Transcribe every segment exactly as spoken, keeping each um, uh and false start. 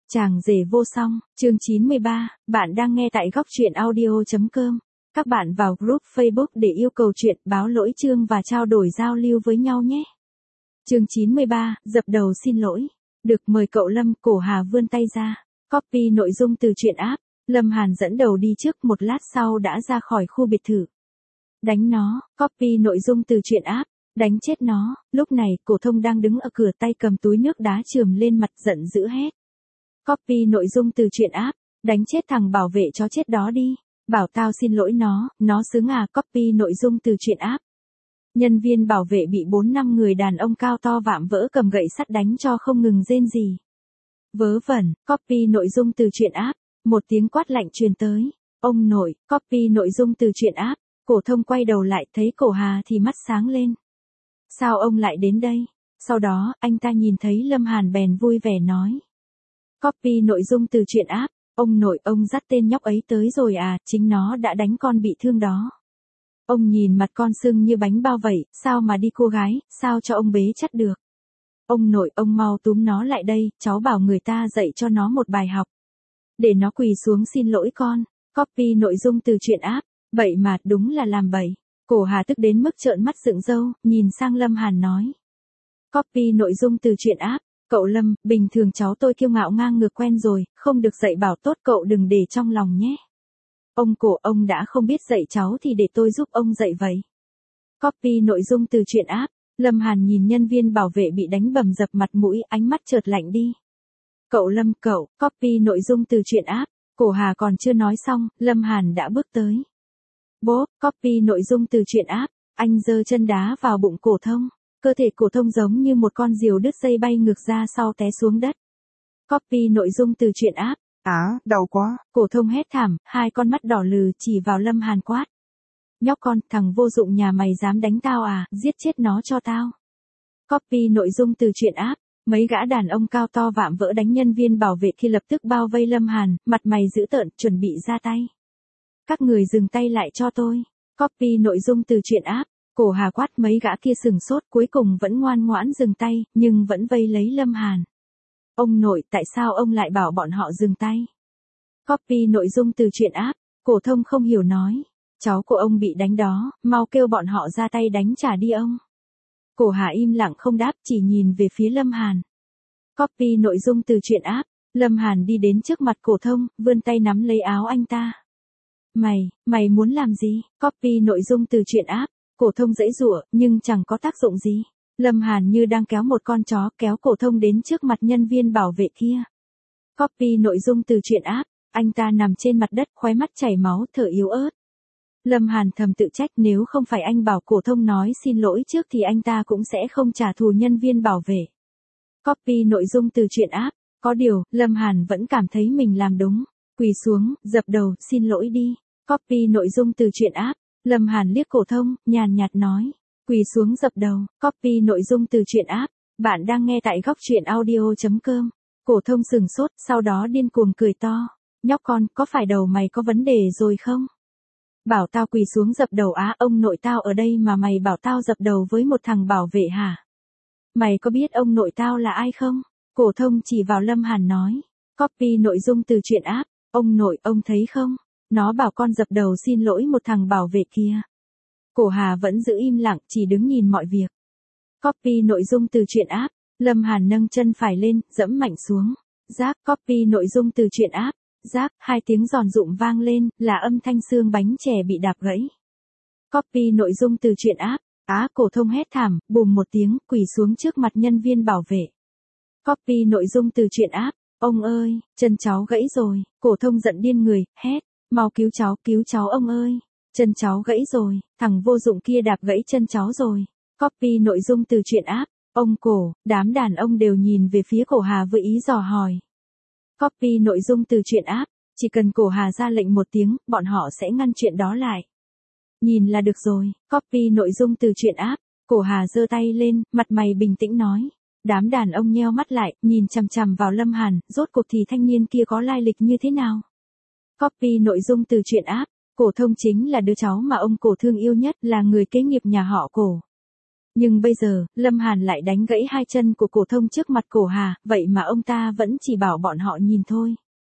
Chàng rể vô song, chương chín mươi ba, bạn đang nghe tại góc truyện audio.com. Các bạn vào group Facebook để yêu cầu chuyện, báo lỗi chương và trao đổi giao lưu với nhau nhé. Chương chín mươi ba, dập đầu xin lỗi. Được mời cậu Lâm, Cổ Hà vươn tay ra. Copy nội dung từ truyện app. Lâm Hàn dẫn đầu đi trước, một lát sau đã ra khỏi khu biệt thự. Đánh nó, copy nội dung từ truyện app. Đánh chết nó. Lúc này, Cổ Thông đang đứng ở cửa, tay cầm túi nước đá chườm lên mặt, giận dữ hét. Copy nội dung từ truyện app. Đánh chết thằng bảo vệ chó chết đó đi. Bảo tao xin lỗi nó, nó xứng à. Copy nội dung từ truyện app. Nhân viên bảo vệ bị bốn năm người đàn ông cao to vạm vỡ cầm gậy sắt đánh cho không ngừng rên rỉ. Vớ vẩn, copy nội dung từ truyện app. Một tiếng quát lạnh truyền tới. Ông nội, copy nội dung từ truyện app. Cổ Thông quay đầu lại, thấy Cổ Hà thì mắt sáng lên. Sao ông lại đến đây? Sau đó, anh ta nhìn thấy Lâm Hàn bèn vui vẻ nói. Copy nội dung từ truyện app. Ông nội, ông dắt tên nhóc ấy tới rồi à, chính nó đã đánh con bị thương đó. Ông nhìn mặt con sưng như bánh bao vậy, sao mà đi cô gái, sao cho ông bế chắt được. Ông nội, ông mau túm nó lại đây, cháu bảo người ta dạy cho nó một bài học. Để nó quỳ xuống xin lỗi con. Copy nội dung từ truyện app. Bậy mà, đúng là làm bậy. Cổ Hà tức đến mức trợn mắt dựng râu, nhìn sang Lâm Hàn nói. Copy nội dung từ truyện app. Cậu Lâm, bình thường cháu tôi kiêu ngạo ngang ngược quen rồi, không được dạy bảo tốt, cậu đừng để trong lòng nhé. Ông Cổ, ông đã không biết dạy cháu thì để tôi giúp ông dạy vậy. Copy nội dung từ truyện app. Lâm Hàn nhìn nhân viên bảo vệ bị đánh bầm dập mặt mũi, ánh mắt chợt lạnh đi. Cậu Lâm, cậu, copy nội dung từ truyện app. Cổ Hà còn chưa nói xong, Lâm Hàn đã bước tới. Bố, copy nội dung từ truyện app. Anh giơ chân đá vào bụng Cổ Thông. Cơ thể Cổ Thông giống như một con diều đứt dây bay ngược ra sau té xuống đất. Copy nội dung từ truyện app. Á, à, đau quá. Cổ Thông hét thảm, hai con mắt đỏ lừ chỉ vào Lâm Hàn quát. Nhóc con, thằng vô dụng nhà mày dám đánh tao à, giết chết nó cho tao. Copy nội dung từ truyện app. Mấy gã đàn ông cao to vạm vỡ đánh nhân viên bảo vệ khi lập tức bao vây Lâm Hàn, mặt mày dữ tợn, chuẩn bị ra tay. Các người dừng tay lại cho tôi. Copy nội dung từ truyện app. Cổ Hà quát, mấy gã kia sừng sốt, cuối cùng vẫn ngoan ngoãn dừng tay, nhưng vẫn vây lấy Lâm Hàn. Ông nội, tại sao ông lại bảo bọn họ dừng tay? Copy nội dung từ truyện app. Cổ Thông không hiểu nói. Cháu của ông bị đánh đó, mau kêu bọn họ ra tay đánh trả đi ông. Cổ Hà im lặng không đáp, chỉ nhìn về phía Lâm Hàn. Copy nội dung từ truyện app. Lâm Hàn đi đến trước mặt Cổ Thông, vươn tay nắm lấy áo anh ta. Mày, mày muốn làm gì? Copy nội dung từ truyện app. Cổ Thông giãy giụa, nhưng chẳng có tác dụng gì. Lâm Hàn như đang kéo một con chó, kéo Cổ Thông đến trước mặt nhân viên bảo vệ kia. Copy nội dung từ truyện app. Anh ta nằm trên mặt đất, khóe mắt chảy máu, thở yếu ớt. Lâm Hàn thầm tự trách, nếu không phải anh bảo Cổ Thông nói xin lỗi trước thì anh ta cũng sẽ không trả thù nhân viên bảo vệ. Copy nội dung từ truyện app. Có điều, Lâm Hàn vẫn cảm thấy mình làm đúng. Quỳ xuống, dập đầu, xin lỗi đi. Copy nội dung từ truyện app. Lâm Hàn liếc Cổ Thông, nhàn nhạt nói. Quỳ xuống dập đầu. Copy nội dung từ truyện app. Bạn đang nghe tại góc truyện audio.com. Cổ Thông sừng sốt, sau đó điên cuồng cười to. Nhóc con, có phải đầu mày có vấn đề rồi không? Bảo tao quỳ xuống dập đầu á, ông nội tao ở đây mà mày bảo tao dập đầu với một thằng bảo vệ hả? Mày có biết ông nội tao là ai không? Cổ Thông chỉ vào Lâm Hàn nói. Copy nội dung từ truyện app. Ông nội, ông thấy không? Nó bảo con dập đầu xin lỗi một thằng bảo vệ kia. Cổ Hà vẫn giữ im lặng, chỉ đứng nhìn mọi việc. Copy nội dung từ truyện app. Lâm Hàn nâng chân phải lên, giẫm mạnh xuống. Rác, copy nội dung từ truyện app. Rác, hai tiếng giòn rụm vang lên, là âm thanh xương bánh chè bị đạp gãy. Copy nội dung từ truyện app. Á, Cổ Thông hét thảm, bùm một tiếng, quỳ xuống trước mặt nhân viên bảo vệ. Copy nội dung từ truyện app. Ông ơi, chân cháu gãy rồi. Cổ Thông giận điên người, hét. Mau cứu cháu, cứu cháu ông ơi. Chân cháu gãy rồi, thằng vô dụng kia đạp gãy chân cháu rồi. Copy nội dung từ truyện app. Ông Cổ, đám đàn ông đều nhìn về phía Cổ Hà với ý dò hỏi. Copy nội dung từ truyện app. Chỉ cần Cổ Hà ra lệnh một tiếng, bọn họ sẽ ngăn chuyện đó lại. Nhìn là được rồi. Copy nội dung từ truyện app. Cổ Hà giơ tay lên, mặt mày bình tĩnh nói. Đám đàn ông nheo mắt lại, nhìn chằm chằm vào Lâm Hàn, rốt cuộc thì thanh niên kia có lai lịch như thế nào? Copy nội dung từ truyện app. Cổ Thông chính là đứa cháu mà ông Cổ thương yêu nhất, là người kế nghiệp nhà họ Cổ. Nhưng bây giờ, Lâm Hàn lại đánh gãy hai chân của Cổ Thông trước mặt Cổ Hà, vậy mà ông ta vẫn chỉ bảo bọn họ nhìn thôi.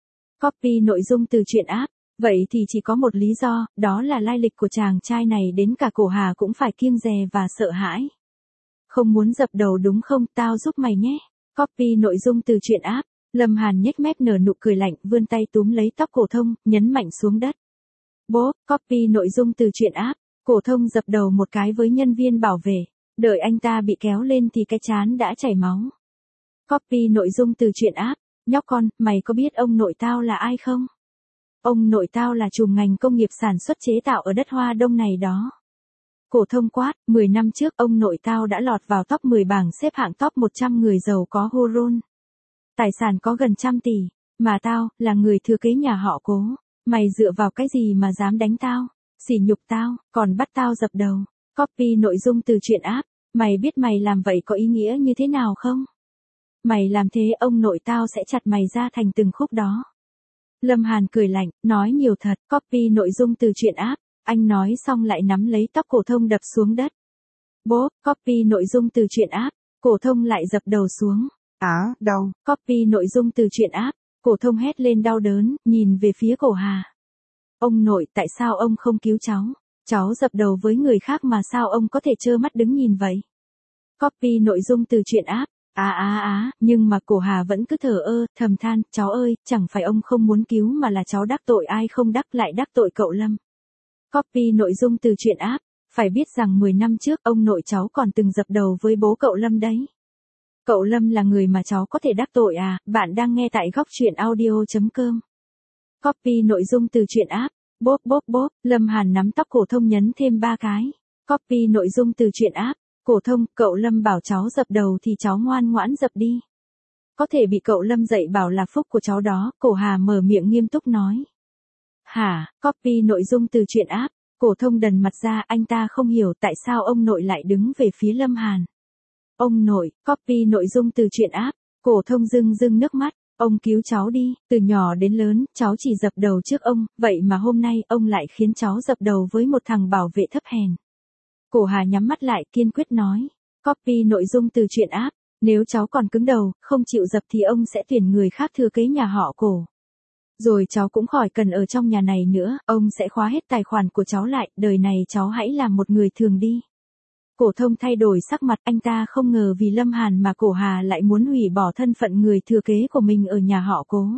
Copy nội dung từ truyện app. Vậy thì chỉ có một lý do, đó là lai lịch của chàng trai này đến cả Cổ Hà cũng phải kiêng dè và sợ hãi. Không muốn dập đầu đúng không, tao giúp mày nhé. Copy nội dung từ truyện app. Lâm Hàn nhếch mép nở nụ cười lạnh, vươn tay túm lấy tóc Cổ Thông, nhấn mạnh xuống đất. Bố, copy nội dung từ truyện app. Cổ Thông dập đầu một cái với nhân viên bảo vệ. Đợi anh ta bị kéo lên thì cái trán đã chảy máu. Copy nội dung từ truyện app. Nhóc con, mày có biết ông nội tao là ai không? Ông nội tao là trùm ngành công nghiệp sản xuất chế tạo ở đất Hoa Đông này đó. Cổ Thông quát, mười năm trước ông nội tao đã lọt vào top mười bảng xếp hạng top một trăm người giàu có Huron. Tài sản có gần trăm tỷ, mà tao, là người thừa kế nhà họ Cố. Mày dựa vào cái gì mà dám đánh tao, sỉ nhục tao, còn bắt tao dập đầu. Copy nội dung từ truyện app. Mày biết mày làm vậy có ý nghĩa như thế nào không? Mày làm thế ông nội tao sẽ chặt mày ra thành từng khúc đó. Lâm Hàn cười lạnh, nói nhiều thật. Copy nội dung từ truyện app. Anh nói xong lại nắm lấy tóc Cổ Thông đập xuống đất. Bố, copy nội dung từ truyện app. Cổ Thông lại dập đầu xuống. Á, đau. Copy nội dung từ truyện app. Cổ Thông hét lên đau đớn, nhìn về phía Cổ Hà. Ông nội, tại sao ông không cứu cháu? Cháu dập đầu với người khác mà sao ông có thể trơ mắt đứng nhìn vậy? Copy nội dung từ truyện app. Á á á, nhưng mà Cổ Hà vẫn cứ thờ ơ, thầm than, cháu ơi, chẳng phải ông không muốn cứu mà là cháu đắc tội ai không đắc lại đắc tội cậu Lâm. Copy nội dung từ truyện app. Phải biết rằng mười năm trước ông nội cháu còn từng dập đầu với bố cậu Lâm đấy. Cậu Lâm là người mà cháu có thể đắc tội à? Bạn đang nghe tại góc truyện audio chấm com. Copy nội dung từ truyện app. Bốp bốp bốp, Lâm Hàn nắm tóc Cổ Thông nhấn thêm ba cái. Copy nội dung từ truyện app. Cổ Thông, cậu Lâm bảo cháu dập đầu thì cháu ngoan ngoãn dập đi. Có thể bị cậu Lâm dạy bảo là phúc của cháu đó. Cổ Hà mở miệng nghiêm túc nói. Hả? Copy nội dung từ truyện app. Cổ Thông đần mặt ra, anh ta không hiểu tại sao ông nội lại đứng về phía Lâm Hàn. Ông nội, copy nội dung từ truyện app. Cổ Thông rưng rưng nước mắt. Ông cứu cháu đi, từ nhỏ đến lớn, cháu chỉ dập đầu trước ông, vậy mà hôm nay ông lại khiến cháu dập đầu với một thằng bảo vệ thấp hèn. Cổ Hà nhắm mắt lại, kiên quyết nói. Copy nội dung từ truyện app. Nếu cháu còn cứng đầu, không chịu dập thì ông sẽ tuyển người khác thừa kế nhà họ Cổ. Rồi cháu cũng khỏi cần ở trong nhà này nữa, ông sẽ khóa hết tài khoản của cháu lại, đời này cháu hãy làm một người thường đi. Cổ Thông thay đổi sắc mặt, anh ta không ngờ vì Lâm Hàn mà Cổ Hà lại muốn hủy bỏ thân phận người thừa kế của mình ở nhà họ Cố.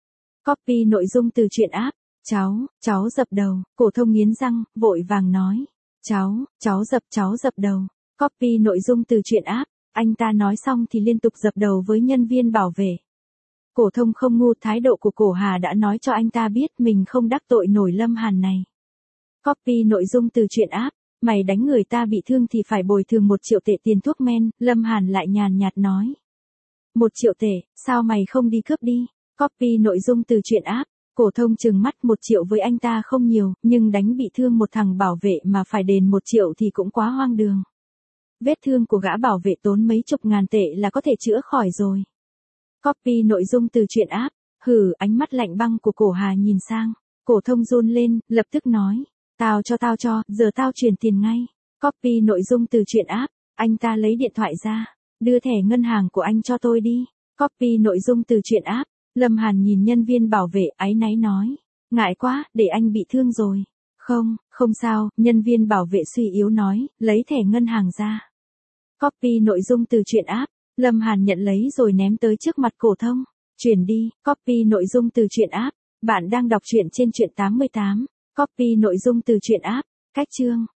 Copy nội dung từ truyện app. Cháu, cháu dập đầu. Cổ Thông nghiến răng, vội vàng nói. Cháu, cháu dập, cháu dập đầu. Copy nội dung từ truyện app. Anh ta nói xong thì liên tục dập đầu với nhân viên bảo vệ. Cổ Thông không ngu, thái độ của Cổ Hà đã nói cho anh ta biết mình không đắc tội nổi Lâm Hàn này. Copy nội dung từ truyện app. Mày đánh người ta bị thương thì phải bồi thường một triệu tệ tiền thuốc men, Lâm Hàn lại nhàn nhạt nói. Một triệu tệ, sao mày không đi cướp đi? Copy nội dung từ truyện app. Cổ Thông trừng mắt, một triệu với anh ta không nhiều, nhưng đánh bị thương một thằng bảo vệ mà phải đền một triệu thì cũng quá hoang đường. Vết thương của gã bảo vệ tốn mấy chục ngàn tệ là có thể chữa khỏi rồi. Copy nội dung từ truyện app. Hừ, ánh mắt lạnh băng của Cổ Hà nhìn sang. Cổ Thông run lên, lập tức nói. Tao cho tao cho, giờ tao chuyển tiền ngay. Copy nội dung từ truyện app. Anh ta lấy điện thoại ra. Đưa thẻ ngân hàng của anh cho tôi đi. Copy nội dung từ truyện app. Lâm Hàn nhìn nhân viên bảo vệ, áy náy nói. Ngại quá, để anh bị thương rồi. Không, không sao, nhân viên bảo vệ suy yếu nói, lấy thẻ ngân hàng ra. Copy nội dung từ truyện app. Lâm Hàn nhận lấy rồi ném tới trước mặt Cổ Thông. Chuyển đi. Copy nội dung từ truyện app. Bạn đang đọc truyện trên truyện tám mươi tám. Copy nội dung từ truyện app. Cách chương.